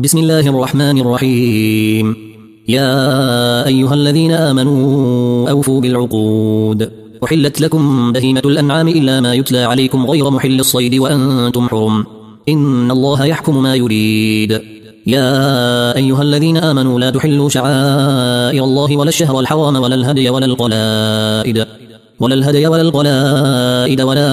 بسم الله الرحمن الرحيم. يا أيها الذين آمنوا أوفوا بالعقود. أحلت لكم بهيمة الأنعام إلا ما يتلى عليكم غير محل الصيد وأنتم حرم، إن الله يحكم ما يريد. يا أيها الذين آمنوا لا تحلوا شعائر الله ولا الشهر الحرام ولا الهدي ولا القلائد ولا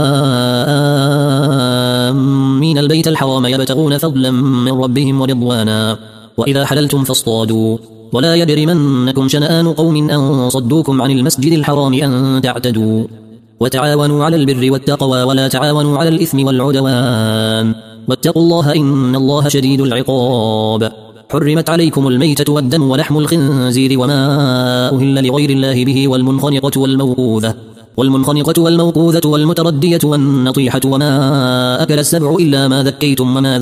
آمين البيت الحرام يبتغون فضلا من ربهم ورضوانا، وإذا حللتم فاصطادوا، ولا يجرمنكم شنآن قوم أن صدوكم عن المسجد الحرام أن تعتدوا، وتعاونوا على البر والتقوى ولا تعاونوا على الإثم والعدوان، واتقوا الله إن الله شديد العقاب. حرمت عليكم الميتة والدم ولحم الخنزير وما أهل لغير الله به والمنخنقة والموقوذة والمتردية والنطيحة وما أكل السبع إلا ما ذكيتم وما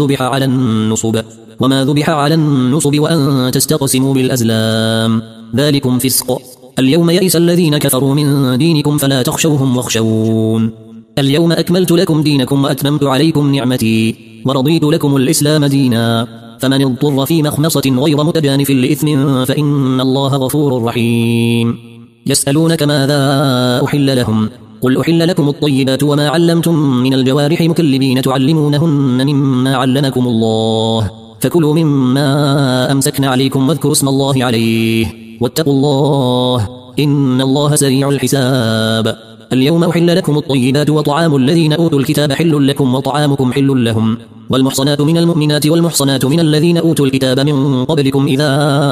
ذبح على النصب وأن تستقسموا بالأزلام، ذلكم فسق. اليوم يئس الذين كفروا من دينكم فلا تخشوهم واخشون. اليوم أكملت لكم دينكم وأتممت عليكم نعمتي ورضيت لكم الإسلام دينا، فمن اضطر في مخمصة غير متجانف لإثم فإن الله غفور رحيم. يسألونك ماذا أحل لهم، قل أحل لكم الطيبات وما علمتم من الجوارح مكلبين تعلمونهن مما علمكم الله، فكلوا مما أمسكن عليكم واذكروا اسم الله عليه واتقوا الله إن الله سريع الحساب. اليوم أحل لكم الطيبات وطعام الذين أوتوا الكتاب حل لكم وطعامكم حل لهم، والمحصنات من المؤمنات والمحصنات من الذين أوتوا الكتاب من قبلكم إذا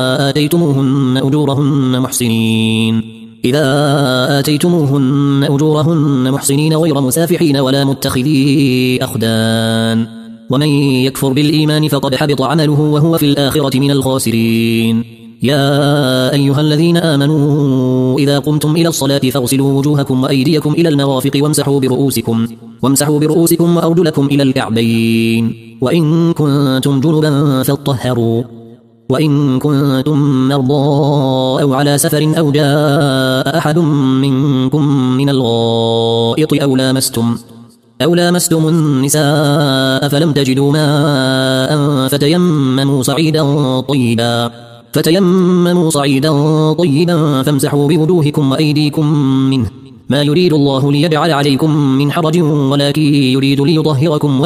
آتيتموهن أجورهن محصنين غير مسافحين ولا متخذي أخدان، ومن يكفر بالإيمان فقد حبط عمله وهو في الآخرة من الخاسرين. يا أيها الذين آمنوا إذا قمتم إلى الصلاة فاغسلوا وجوهكم وأيديكم إلى المرافق وامسحوا برؤوسكم وأرجلكم إلى الكعبين، وإن كنتم جنبا فاطهروا، وإن كنتم مرضى أو على سفر أو جاء أحد منكم من الغائط أو لامستم النساء فلم تجدوا ماء فتيمموا صعيدا طيبا فامسحوا بوجوهكم وأيديكم منه، ما يريد الله ليجعل عليكم من حرج ولكن يريد ليطهركم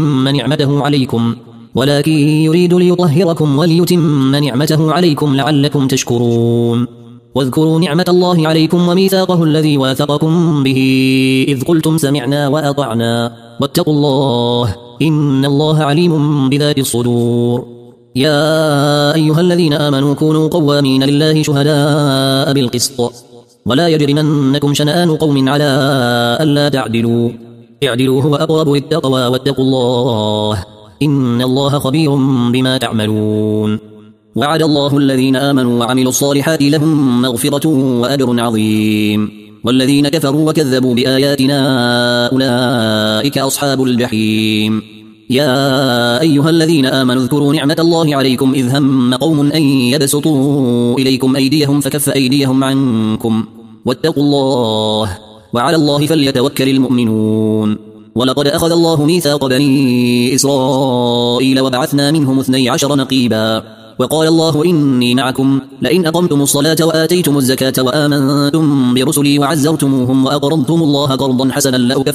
وليتم نعمته عليكم لعلكم تشكرون. واذكروا نعمة الله عليكم وميثاقه الذي واثقكم به إذ قلتم سمعنا وأطعنا، واتقوا الله إن الله عليم بذات الصدور. يا أيها الذين آمنوا كونوا قوامين لله شهداء بالقسط، ولا يجرمنكم شنآن قوم على ألا تعدلوا، اعدلوا هو أقرب للتقوى واتقوا الله إن الله خبير بما تعملون. وعد الله الذين آمنوا وعملوا الصالحات لهم مغفرة وأجر عظيم، والذين كفروا وكذبوا بآياتنا أولئك أصحاب الجحيم. يا أيها الذين آمنوا اذكروا نعمة الله عليكم إذ هم قوم أن يبسطوا إليكم أيديهم فكف أيديهم عنكم، واتقوا الله وعلى الله فليتوكل المؤمنون. ولقد أخذ الله ميثاق بني إسرائيل وبعثنا منهم 12 نقيبا، وقال الله إني معكم لئن أقمتم الصلاة وآتيتم الزكاة وآمنتم برسلي وعزرتموهم وأقرضتم الله قرضا حسنا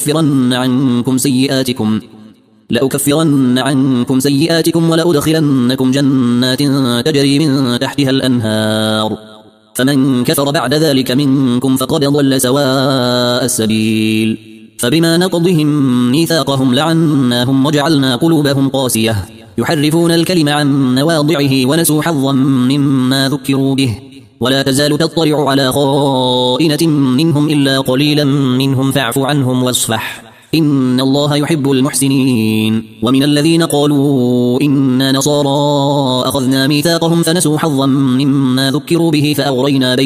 لأكفرن عنكم سيئاتكم ولأدخلنكم جنات تجري من تحتها الأنهار، فمن كفر بعد ذلك منكم فقد ضل سواء السبيل. فبما نقضهم ميثاقهم لعناهم وجعلنا قلوبهم قاسية يحرفون الكلم عن مواضعه ونسوا حظا مما ذكروا به، ولا تزال تطلع على خائنة منهم إلا قليلا منهم فاعف عنهم واصفح إن الله يحب المحسنين. ومن الذين قالوا إنا نصارى أخذنا ميثاقهم فنسوا حظا مما ذكروا به فأغرينا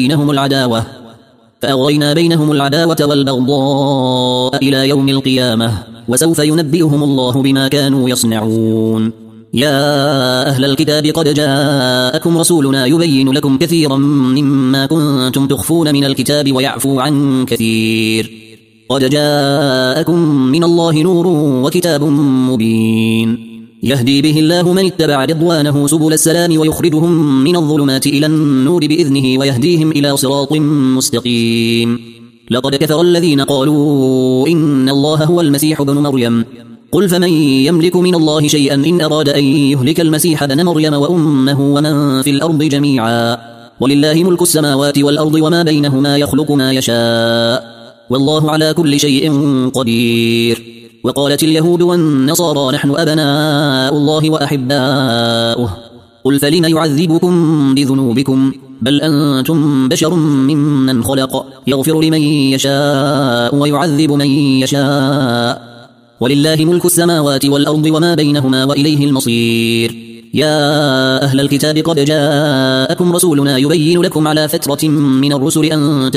بينهم العداوة والبغضاء إلى يوم القيامة، وسوف ينبئهم الله بما كانوا يصنعون. يا أهل الكتاب قد جاءكم رسولنا يبين لكم كثيرا مما كنتم تخفون من الكتاب ويعفو عن كثير، قد جاءكم من الله نور وكتاب مبين. يهدي به الله من اتبع رضوانه سبل السلام ويخرجهم من الظلمات إلى النور بإذنه ويهديهم إلى صراط مستقيم. لقد كفر الذين قالوا إن الله هو المسيح ابن مريم قل فمن يملك من الله شيئا إن أراد أن يهلك المسيح ابن مريم وأمه ومن في الأرض جميعا ولله ملك السماوات والأرض وما بينهما يخلق ما يشاء والله على كل شيء قدير. وقالت اليهود والنصارى نحن أبناء الله وأحباؤه قل فلم يعذبكم بذنوبكم بل أنتم بشر ممن خلق يغفر لمن يشاء ويعذب من يشاء ولله ملك السماوات والأرض وما بينهما وإليه المصير. يا أهل الكتاب قد جاءكم رسولنا يبين لكم على فترة من الرسل أن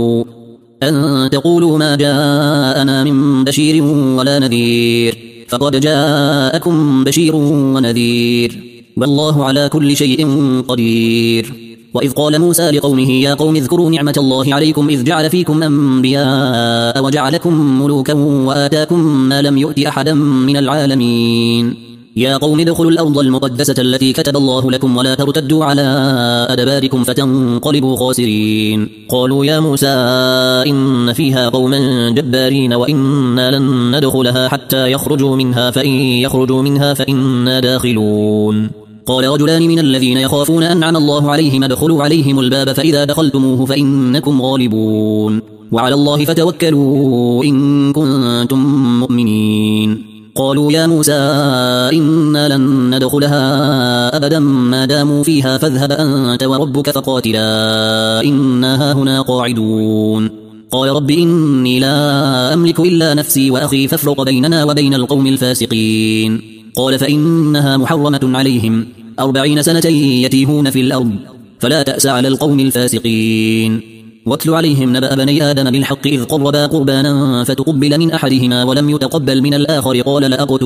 تقولوا ما جاءنا من بشير ولا نذير فقد جاءكم بشير ونذير والله على كل شيء قدير. وإذ قال موسى لقومه يا قوم اذكروا نعمة الله عليكم إذ جعل فيكم أنبياء وجعلكم ملوكا وآتاكم ما لم يؤت أحدا من العالمين. يا قوم ادخلوا الأرض المقدسة التي كتب الله لكم ولا ترتدوا على أدباركم فتنقلبوا خاسرين. قالوا يا موسى إن فيها قوما جبارين وإنا لن ندخلها حتى يخرجوا منها فإن يخرجوا منها فإنا داخلون. قال رجلان من الذين يخافون أنعم الله عليهم ادخلوا عليهم الباب فإذا دخلتموه فإنكم غالبون وعلى الله فتوكلوا إن كنتم مؤمنين. قالوا يا موسى إنا لن ندخلها أبدا ما داموا فيها فاذهب أنت وربك فقاتلا إنا هاهنا قاعدون. قال رب إني لا أملك إلا نفسي وأخي فافرق بيننا وبين القوم الفاسقين. قال فإنها محرمة عليهم 40 سنة يتيهون في الأرض فلا تأس على القوم الفاسقين. واتل عليهم نبأ بني آدم بالحق إذ قربا قربانا فتقبل من أحدهما ولم يتقبل من الآخر قال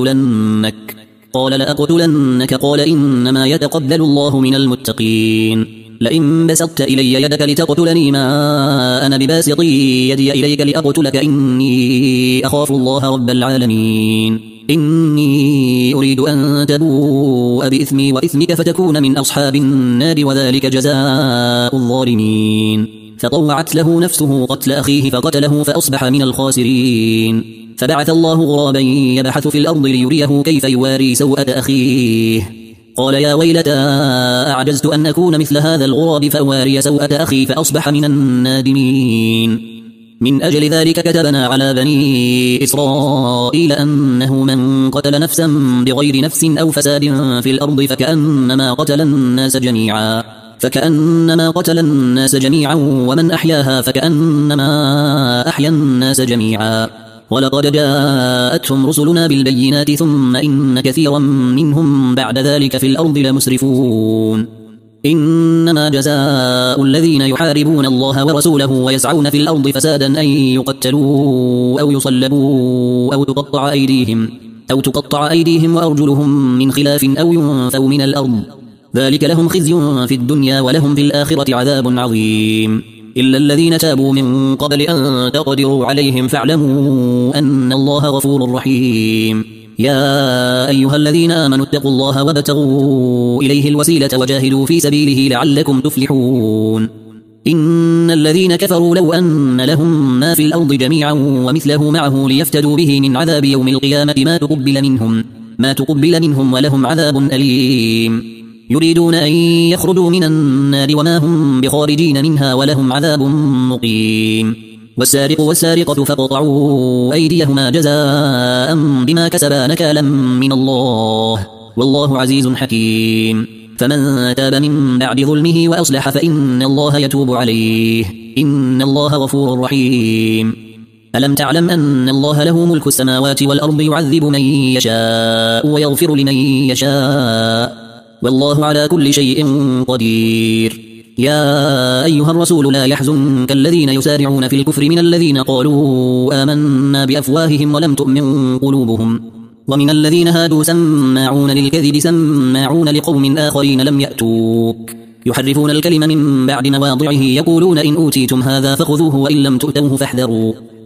لأقتلنك قال إنما يتقبل الله من المتقين. لئن بسطت إلي يدك لتقتلني ما أنا بباسط يدي إليك لأقتلك إني أخاف الله رب العالمين. إني أريد أن تبوء بإثمي وإثمك فتكون من أصحاب النار وذلك جزاء الظالمين. فطوعت له نفسه قتل أخيه فقتله فأصبح من الخاسرين. فبعث الله غرابا يبحث في الأرض ليريه كيف يواري سوءة أخيه قال يا ويلتى أعجزت أن أكون مثل هذا الغراب فأواري سوءة أخي فأصبح من النادمين. من أجل ذلك كتبنا على بني إسرائيل أنه من قتل نفسا بغير نفس أو فساد في الأرض فكأنما قتل الناس جميعا ومن أحياها فكأنما أحيا الناس جميعا. ولقد جاءتهم رسلنا بالبينات ثم إن كثيرا منهم بعد ذلك في الأرض لمسرفون. إنما جزاء الذين يحاربون الله ورسوله ويسعون في الأرض فسادا أن يقتلوا أو يصلبوا أو تقطع أيديهم وأرجلهم من خلاف أو ينفوا من الأرض ذلك لهم خزي في الدنيا ولهم في الآخرة عذاب عظيم. إلا الذين تابوا من قبل أن تقدروا عليهم فاعلموا أن الله غفور رحيم. يا أيها الذين آمنوا اتقوا الله وابتغوا إليه الوسيلة وجاهدوا في سبيله لعلكم تفلحون. إن الذين كفروا لو أن لهم ما في الأرض جميعا ومثله معه ليفتدوا به من عذاب يوم القيامة ما تقبل منهم ولهم عذاب أليم. يريدون أن يخرجوا من النار وما هم بخارجين منها ولهم عذاب مقيم. والسارق والسارقة فاقطعوا أيديهما جزاء بما كسبا نكالا من الله والله عزيز حكيم. فمن تاب من بعد ظلمه وأصلح فإن الله يتوب عليه إن الله غفور رحيم. ألم تعلم أن الله له ملك السماوات والأرض يعذب من يشاء ويغفر لمن يشاء والله على كل شيء قدير. يا أيها الرسول لا يحزنك الذين يسارعون في الكفر من الذين قالوا آمنا بأفواههم ولم تؤمن قلوبهم ومن الذين هادوا سماعون للكذب سماعون لقوم آخرين لم يأتوك يحرفون الكلم من بعد مواضعه يقولون إن أوتيتم هذا فخذوه وإن لم تؤتوه فاحذروا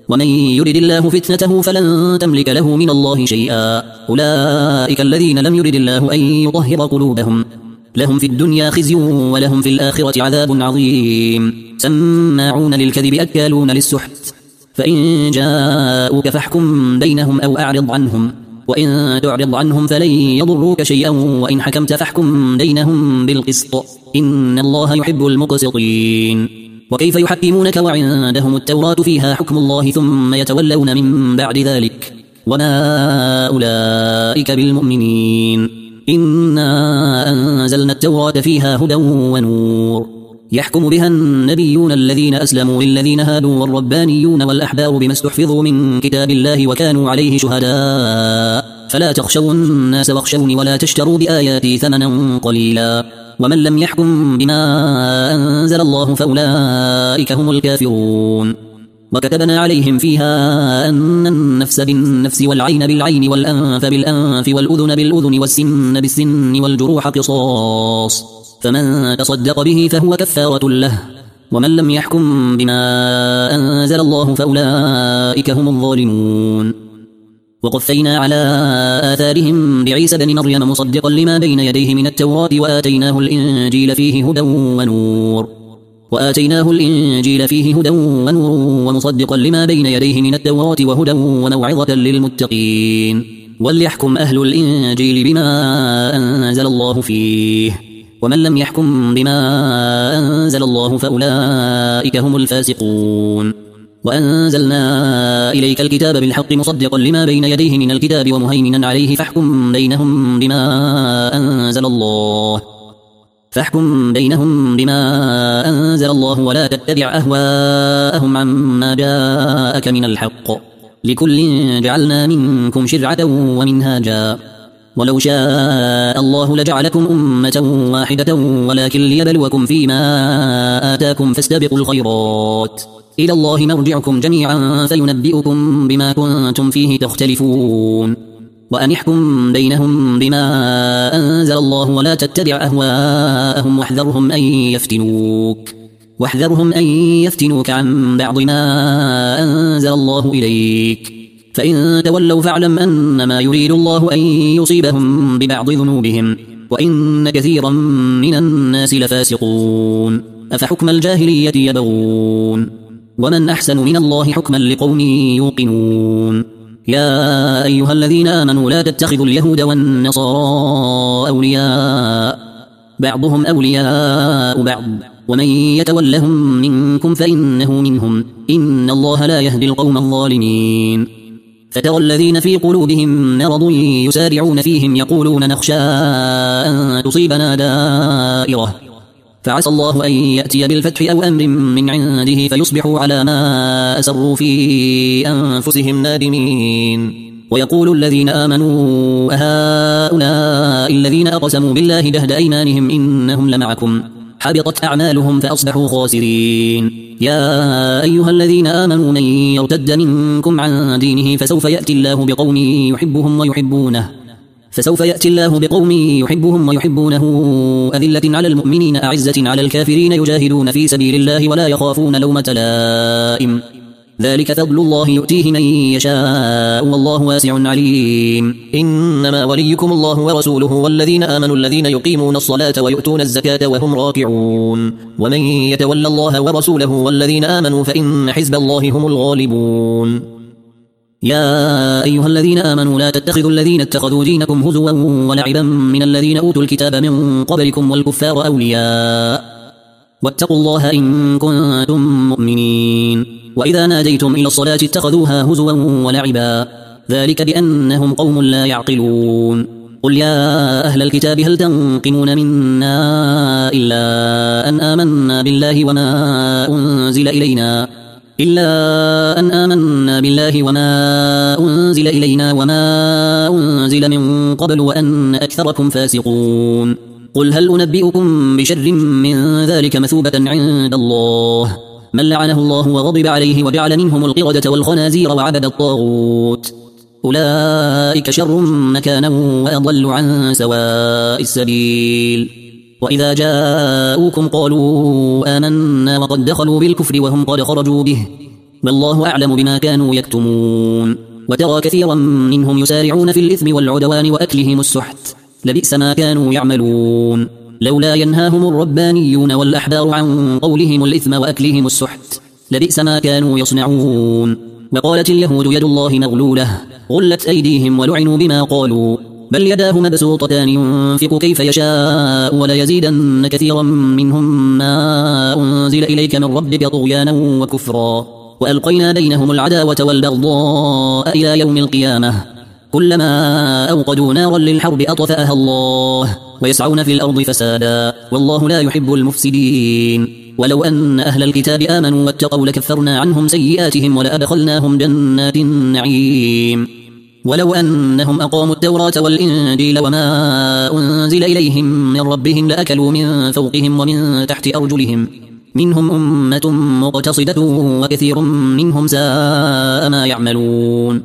ومن يرد الله فتنته فلن تملك له من الله شيئا. أولئك الذين لم يرد الله أن يطهر قلوبهم، لهم في الدنيا خزي ولهم في الآخرة عذاب عظيم. سماعون للكذب أكالون للسحت، فإن جاءوك فاحكم بينهم أو أعرض عنهم، وإن تعرض عنهم فلن يضروك شيئا، وإن حكمت فاحكم بينهم بالقسط، إن الله يحب المقسطين. وكيف يحكمونك وعندهم التوراة فيها حكم الله ثم يتولون من بعد ذلك، وما أولئك بالمؤمنين. إنا أنزلنا التوراة فيها هدى ونور، يحكم بها النبيون الذين أسلموا للذين هادوا والربانيون والأحبار بما استحفظوا من كتاب الله وكانوا عليه شهداء، فلا تخشوا الناس واخشوني ولا تشتروا بآياتي ثمنا قليلا، ومن لم يحكم بما أنزل الله فأولئك هم الكافرون. وكتبنا عليهم فيها أن النفس بالنفس والعين بالعين والأنف بالأنف والأذن بالأذن والسن بالسن والجروح قصاص، فمن تصدق به فهو كفارة له، ومن لم يحكم بما أنزل الله فأولئك هم الظالمون. وقفينا على آثارهم بعيسى بن مريم مصدقا لما بين يديه من التوراة وآتيناه الإنجيل فيه هدى ونور ومصدقا لما بين يديه من التوراة وهدى وموعظة للمتقين. وليحكم أهل الإنجيل بما أنزل الله فيه، ومن لم يحكم بما أنزل الله فأولئك هم الفاسقون. وأنزلنا إليك الكتاب بالحق مصدقا لما بين يديه من الكتاب ومهيمنا عليه، فاحكم بينهم بما أنزل الله ولا تتبع أهواءهم عما جاءك من الحق، لكل جعلنا منكم شرعة ومنهاجا، ولو شاء الله لجعلكم أمة واحدة ولكن ليبلوكم فيما آتاكم فاستبقوا الخيرات، إلى الله مرجعكم جميعا فينبئكم بما كنتم فيه تختلفون. وأن احكم بينهم بما أنزل الله ولا تتبع أهواءهم واحذرهم أن يفتنوك عن بعض ما أنزل الله إليك، فإن تولوا فاعلم أنما يريد الله أن يصيبهم ببعض ذنوبهم، وإن كثيرا من الناس لفاسقون. أفحكم الجاهلية يبغون، ومن أحسن من الله حكما لقوم يوقنون. يا أيها الذين آمنوا لا تتخذوا اليهود والنصارى أولياء، بعضهم أولياء بعض، ومن يتولهم منكم فإنه منهم، إن الله لا يهدي القوم الظالمين. فترى الذين في قلوبهم مرض يسارعون فيهم يقولون نخشى أن تصيبنا دائرة، فعسى الله أن يأتي بالفتح أو أمر من عنده فيصبحوا على ما أسروا في أنفسهم نادمين. ويقول الذين آمنوا أهؤلاء الذين أقسموا بالله جهد أيمانهم إنهم لمعكم، حبطت أعمالهم فأصبحوا خاسرين. يا أيها الذين آمنوا من يرتد منكم عن دينه فسوف يأتي الله بقوم يحبهم ويحبونه أذلة على المؤمنين أعزة على الكافرين يجاهدون في سبيل الله ولا يخافون لومة لائم، ذلك فضل الله يؤتيه من يشاء والله واسع عليم. إنما وليكم الله ورسوله والذين آمنوا الذين يقيمون الصلاة ويؤتون الزكاة وهم راكعون، ومن يتولى الله ورسوله والذين آمنوا فإن حزب الله هم الغالبون. يا أيها الذين آمنوا لا تتخذوا الذين اتخذوا دينكم هزوا ولعبا من الذين أوتوا الكتاب من قبلكم والكفار أولياء، واتقوا الله إن كنتم مؤمنين. وإذا ناديتم إلى الصلاة اتخذوها هزوا ولعبا، ذلك بأنهم قوم لا يعقلون. قل يا أهل الكتاب هل تنقمون منا إلا أن آمنا بالله وما أنزل إلينا وما أنزل من قبل وأن أكثركم فاسقون. قل هل أنبئكم بشر من ذلك مثوبة عند الله، من لعنه الله وغضب عليه وجعل منهم القردة والخنازير وعبد الطاغوت، أولئك شر مكانا وأضل عن سواء السبيل. وإذا جاءوكم قالوا آمنا وقد دخلوا بالكفر وهم قد خرجوا به، والله أعلم بما كانوا يكتمون. وترى كثيرا منهم يسارعون في الإثم والعدوان وأكلهم السحت، لبئس ما كانوا يعملون. لولا ينهاهم الربانيون والأحبار عن قولهم الإثم وأكلهم السحت، لبئس ما كانوا يصنعون. وقالت اليهود يد الله مغلولة، غلت أيديهم ولعنوا بما قالوا، بل يداه مبسوطتان ينفق كيف يشاء وليزيدن كثيرا منهم ما أنزل إليك من ربك طغيانا وكفرا. وألقينا بينهم العداوة والبغضاء إلى يوم القيامة، كلما أوقدوا نارا للحرب أطفأها الله، ويسعون في الأرض فسادا، والله لا يحب المفسدين. ولو أن أهل الكتاب آمنوا واتقوا لكفرنا عنهم سيئاتهم ولأدخلناهم جنات النعيم. ولو أنهم أقاموا التوراة والإنجيل وما أنزل إليهم من ربهم لأكلوا من فوقهم ومن تحت أرجلهم، منهم أمة مقتصدة وكثير منهم ساء ما يعملون.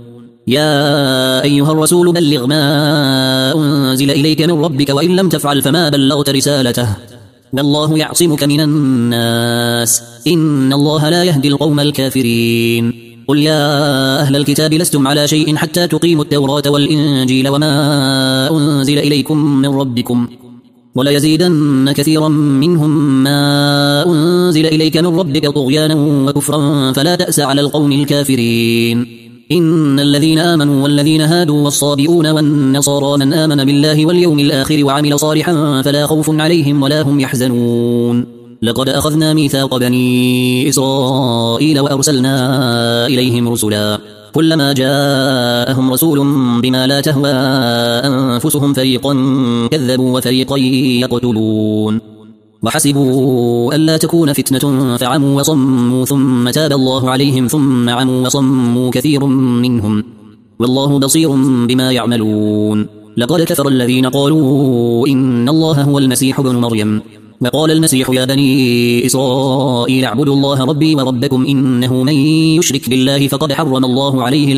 يا أيها الرسول بلغ ما أنزل إليك من ربك وإن لم تفعل فما بلغت رسالته، والله يعصمك من الناس، إن الله لا يهدي القوم الكافرين. قل يا أهل الكتاب لستم على شيء حتى تقيموا التوراة والإنجيل وما أنزل إليكم من ربكم، وليزيدن كثيرا منهم ما أنزل إليك من ربك طغيانا وكفرا فلا تأس على القوم الكافرين. إن الذين آمنوا والذين هادوا والصابئون والنصارى من آمن بالله واليوم الآخر وعمل صالحا فلا خوف عليهم ولا هم يحزنون. لقد أخذنا ميثاق بني إسرائيل وأرسلنا إليهم رسلا، كلما جاءهم رسول بما لا تهوى أنفسهم فريقا كذبوا وفريقا يقتلون، وحسبوا ألا تكون فتنة فعموا وصموا ثم تاب الله عليهم ثم عموا وصموا كثير منهم، والله بصير بما يعملون. لقد كفر الذين قالوا إن الله هو المسيح ابن مريم، وقال المسيح يا بني إسرائيل اعبدوا الله ربي وربكم إنه من يشرك بالله فقد حرم الله عليه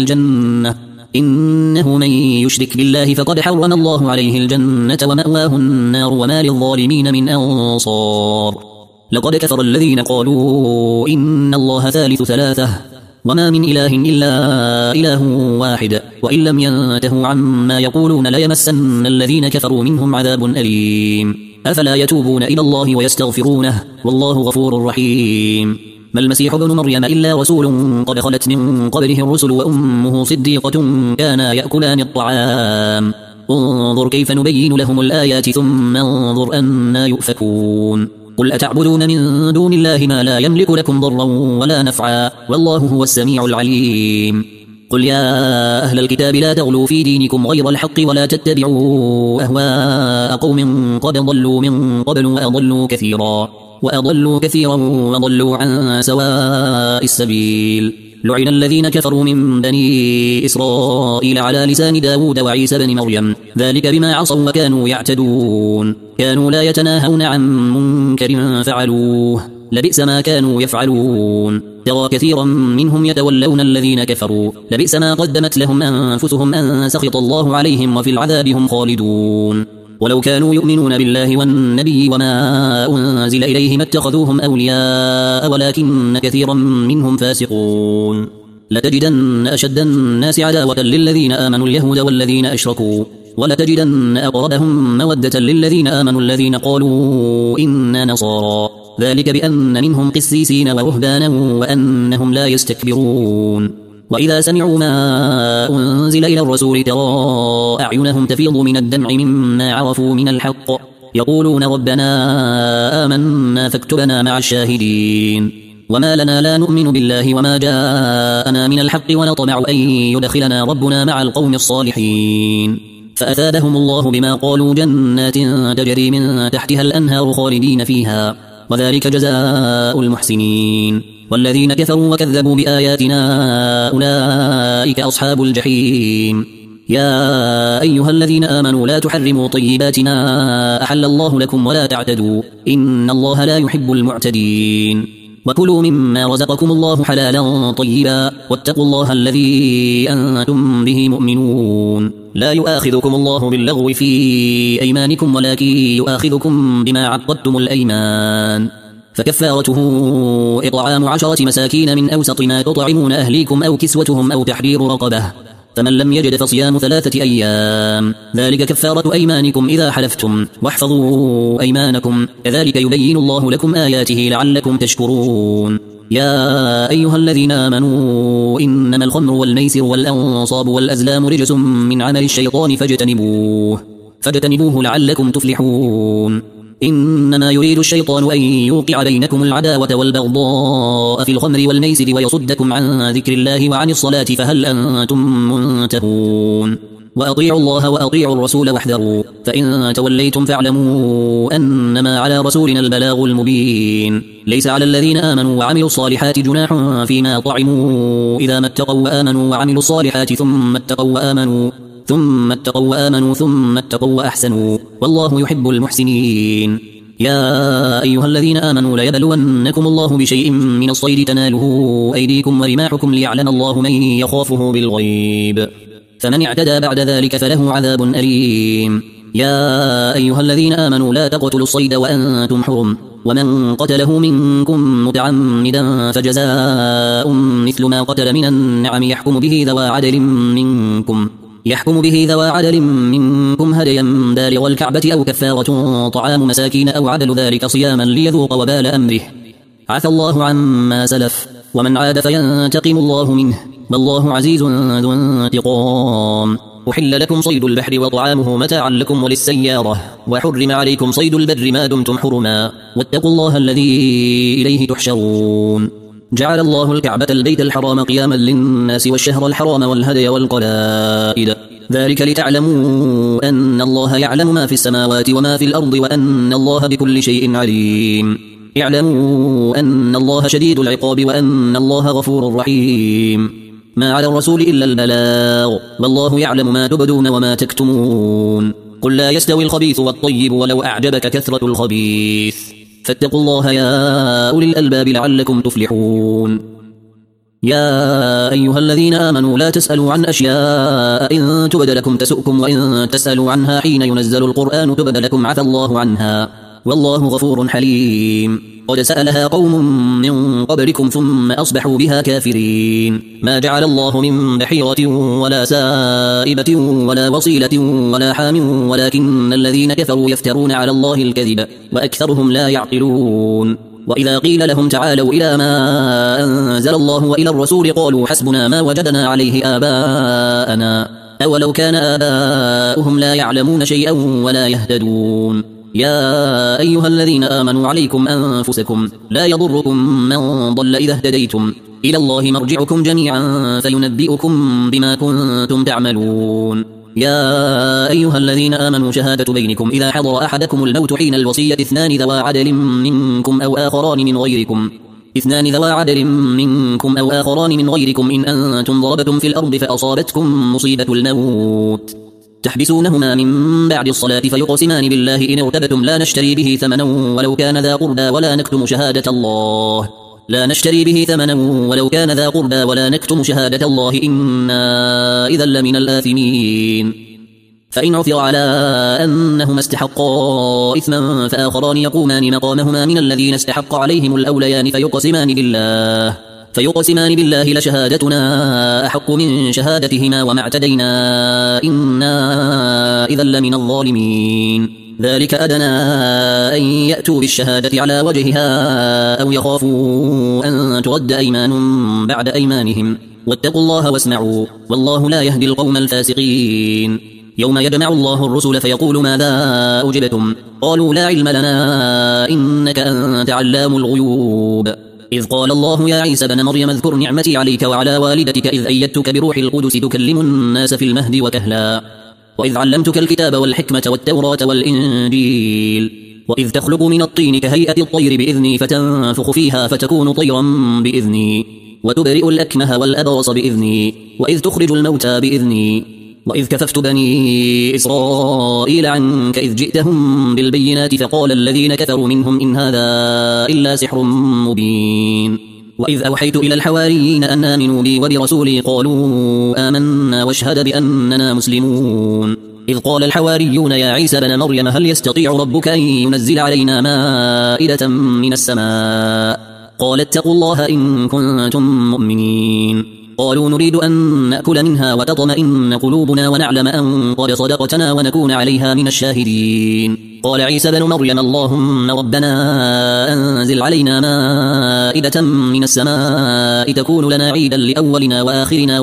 الجنة ومأواه النار وما للظالمين من أنصار. لقد كفر الذين قالوا إن الله ثالث ثلاثة وما من إله إلا إله واحد وإن لم ينتهوا عما يقولون ليمسن الذين كفروا منهم عذاب أليم. أفلا يتوبون إلى الله ويستغفرونه والله غفور رحيم. ما المسيح ابن مريم إلا رسول قد خلت من قبله الرسل وأمه صديقة كانا يأكلان الطعام، انظر كيف نبين لهم الآيات ثم انظر أنا يؤفكون. قل أتعبدون من دون الله ما لا يملك لكم ضرا ولا نفعا والله هو السميع العليم. قل يا أهل الكتاب لا تغلوا في دينكم غير الحق ولا تتبعوا أهواء قوم قد ضلوا من قبل وأضلوا كثيرا وضلوا عن سواء السبيل. لعن الذين كفروا من بني إسرائيل على لسان داود وعيسى بن مريم ذلك بما عصوا وكانوا يعتدون، كانوا لا يتناهون عن منكر فعلوه لبئس ما كانوا يفعلون. ترى كثيرا منهم يتولون الذين كفروا لبئس ما قدمت لهم أنفسهم أن سخط الله عليهم وفي العذاب هم خالدون. ولو كانوا يؤمنون بالله والنبي وما أنزل إليه ما اتخذوهم أولياء ولكن كثيرا منهم فاسقون. لتجدن أشد الناس عداوة للذين آمنوا اليهود والذين أشركوا ولتجدن أقربهم مودة للذين آمنوا الذين قالوا إنا نصارى ذلك بأن منهم قسيسين ورهبانا وأنهم لا يستكبرون. وإذا سمعوا ما أنزل إلى الرسول ترى أعينهم تفيض من الدمع مما عرفوا من الحق يقولون ربنا آمنا فاكتبنا مع الشاهدين. وما لنا لا نؤمن بالله وما جاءنا من الحق ونطمع أن يدخلنا ربنا مع القوم الصالحين. فأثابهم الله بما قالوا جنات تجري من تحتها الأنهار خالدين فيها وذلك جزاء المحسنين. والذين كفروا وكذبوا بآياتنا أولئك أصحاب الجحيم. يا أيها الذين آمنوا لا تحرموا طيبات ما أحل الله لكم ولا تعتدوا إن الله لا يحب المعتدين. وكلوا مما رزقكم الله حلالا طيبا واتقوا الله الذي أنتم به مؤمنون. لا يؤاخذكم الله باللغو في أيمانكم ولكن يؤاخذكم بما عقدتم الأيمان فكفارته إطعام 10 مساكين من أوسط ما تطعمون أهليكم أو كسوتهم أو تحرير رقبة، فمن لم يجد فصيام 3 أيام، ذلك كفارة أيمانكم إذا حلفتم، واحفظوا أيمانكم، كذلك يبين الله لكم آياته لعلكم تشكرون. يا أيها الذين آمنوا إنما الخمر والميسر والأنصاب والأزلام رجس من عمل الشيطان فاجتنبوه لعلكم تفلحون. إنما يريد الشيطان أن يوقع بينكم العداوة والبغضاء في الخمر والميسر ويصدكم عن ذكر الله وعن الصلاة، فهل أنتم منتهون؟ وأطيعوا الله وأطيعوا الرسول واحذروا، فإن توليتم فاعلموا أنما على رسولنا البلاغ المبين. ليس على الذين آمنوا وعملوا الصالحات جناح فيما طعموا إذا ما اتقوا وآمنوا وعملوا الصالحات ثم اتقوا وآمنوا ثم اتقوا وأحسنوا، والله يحب المحسنين. يا أيها الذين آمنوا ليبلونكم الله بشيء من الصيد تناله أيديكم ورماحكم ليعلم الله من يخافه بالغيب، فمن اعتدى بعد ذلك فله عذاب أليم. يا أيها الذين آمنوا لا تقتلوا الصيد وأنتم حرم، ومن قتله منكم متعمدا فجزاء مثل ما قتل من النعم يحكم به ذوى عدل منكم هديا بالغ الكعبة أو كفارة طعام مساكين أو عدل ذلك صياما ليذوق وبال أمره. عفى الله عما سلف، ومن عاد فينتقم الله منه، والله عزيز ذو انتقام. أحل لكم صيد البحر وطعامه متاعا لكم وللسيارة، وحرم عليكم صيد البر ما دمتم حرما، واتقوا الله الذي إليه تحشرون. جعل الله الكعبة البيت الحرام قياما للناس والشهر الحرام والهدي والقلائد، ذلك لتعلموا أن الله يعلم ما في السماوات وما في الأرض وأن الله بكل شيء عليم. اعلموا أن الله شديد العقاب وأن الله غفور رحيم. ما على الرسول إلا البلاغ، والله يعلم ما تبدون وما تكتمون. قل لا يستوي الخبيث والطيب ولو أعجبك كثرة الخبيث، فاتقوا الله يا أولي الألباب لعلكم تفلحون. يا أيها الذين آمنوا لا تسألوا عن أشياء إن تبد لكم تسؤكم، وإن تسألوا عنها حين ينزل القرآن تبد لكم عفى الله عنها، والله غفور حليم. قد سألها قوم من قبلكم ثم أصبحوا بها كافرين. ما جعل الله من بحيرة ولا سائبة ولا وصيلة ولا حام، ولكن الذين كفروا يفترون على الله الكذب وأكثرهم لا يعقلون. وإذا قيل لهم تعالوا إلى ما أنزل الله وإلى الرسول قالوا حسبنا ما وجدنا عليه آباءنا، أولو كان آباؤهم لا يعلمون شيئا ولا يهتدون. يا أيها الذين آمنوا عليكم أنفسكم لا يضركم من ضل إذا اهتديتم، إلى الله مرجعكم جميعا فينبئكم بما كنتم تعملون. يا أيها الذين آمنوا شهادة بينكم إذا حضر أحدكم الموت حين الوصية اثنان ذوى عدل منكم أو آخران من غيركم إن أنتم ضربتم في الأرض فأصابتكم مصيبة الموت تحبسونهما من بعد الصلاة فيقسمان بالله إن ارتبتم لا نشتري به ثمنا ولو كان ذا قربى ولا نكتم شهادة الله إنا إذا لمن الآثمين. فإن عثر على أنهما استحقا إثما فآخران يقومان مقامهما من الذين استحق عليهم الأوليان فيقسمان بالله لشهادتنا أحق من شهادتهما وما اعتدينا إنا إذا لمن الظالمين. ذلك أدنى أن يأتوا بالشهادة على وجهها أو يخافوا أن ترد أيمان بعد أيمانهم، واتقوا الله واسمعوا، والله لا يهدي القوم الفاسقين. يوم يجمع الله الرسل فيقول ماذا أجبتم؟ قالوا لا علم لنا إنك أنت علام الغيوب. إذ قال الله يا عيسى بن مريم اذكر نعمتي عليك وعلى والدتك إذ أيدتك بروح القدس تكلم الناس في المهد وكهلا، وإذ علمتك الكتاب والحكمة والتوراة والإنجيل، وإذ تخلق من الطين كهيئة الطير بإذني فتنفخ فيها فتكون طيرا بإذني، وتبرئ الأكمه والأبرص بإذني، وإذ تخرج الموتى بإذني، وإذ كففت بني إسرائيل عنك إذ جئتهم بالبينات فقال الذين كفروا منهم إن هذا إلا سحر مبين. وإذ أوحيت إلى الحواريين أن آمنوا بي وبرسولي قالوا آمنا واشهد بأننا مسلمون. إذ قال الحواريون يا عيسى بن مريم هل يستطيع ربك أن ينزل علينا مائدة من السماء قال اتقوا الله إن كنتم مؤمنين قالوا نريد أن نأكل منها وتطمئن قلوبنا ونعلم أن قد صدقتنا ونكون عليها من الشاهدين قال عيسى بن مريم اللهم ربنا أنزل علينا مائدة من السماء تكون لنا عيدا لأولنا وآخرنا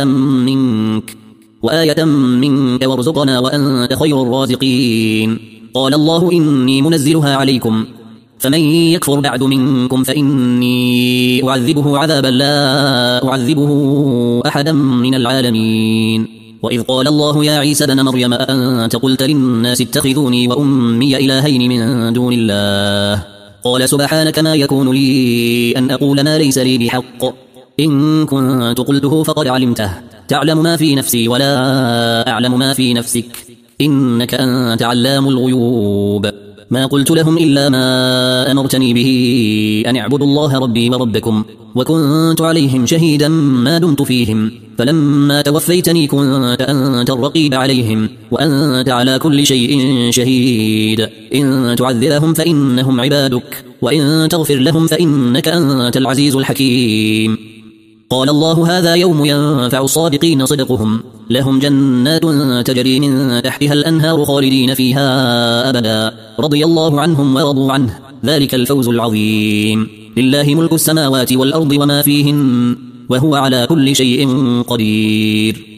وآية منك وارزقنا وأنت خير الرازقين قال الله إني منزلها عليكم فمن يكفر بعد منكم فإني أعذبه عذابا لا أعذبه أحدا من العالمين وإذ قال الله يا عيسى بن مريم أأنت قلت للناس اتخذوني وأمي إلهين من دون الله قال سبحانك ما يكون لي أن أقول ما ليس لي بحق إن كنت قلته فقد علمته تعلم ما في نفسي ولا أعلم ما في نفسك إنك أنت علام الغيوب ما قلت لهم إلا ما أمرتني به أن اعبدوا الله ربي وربكم وكنت عليهم شهيدا ما دمت فيهم فلما توفيتني كنت أنت الرقيب عليهم وأنت على كل شيء شهيد إن تعذبهم فإنهم عبادك وإن تغفر لهم فإنك أنت العزيز الحكيم قال الله هذا يوم ينفع الصادقين صدقهم لهم جنات تجري من تحتها الأنهار خالدين فيها أبدا رضي الله عنهم ورضوا عنه ذلك الفوز العظيم لله ملك السماوات والأرض وما فيهن وهو على كل شيء قدير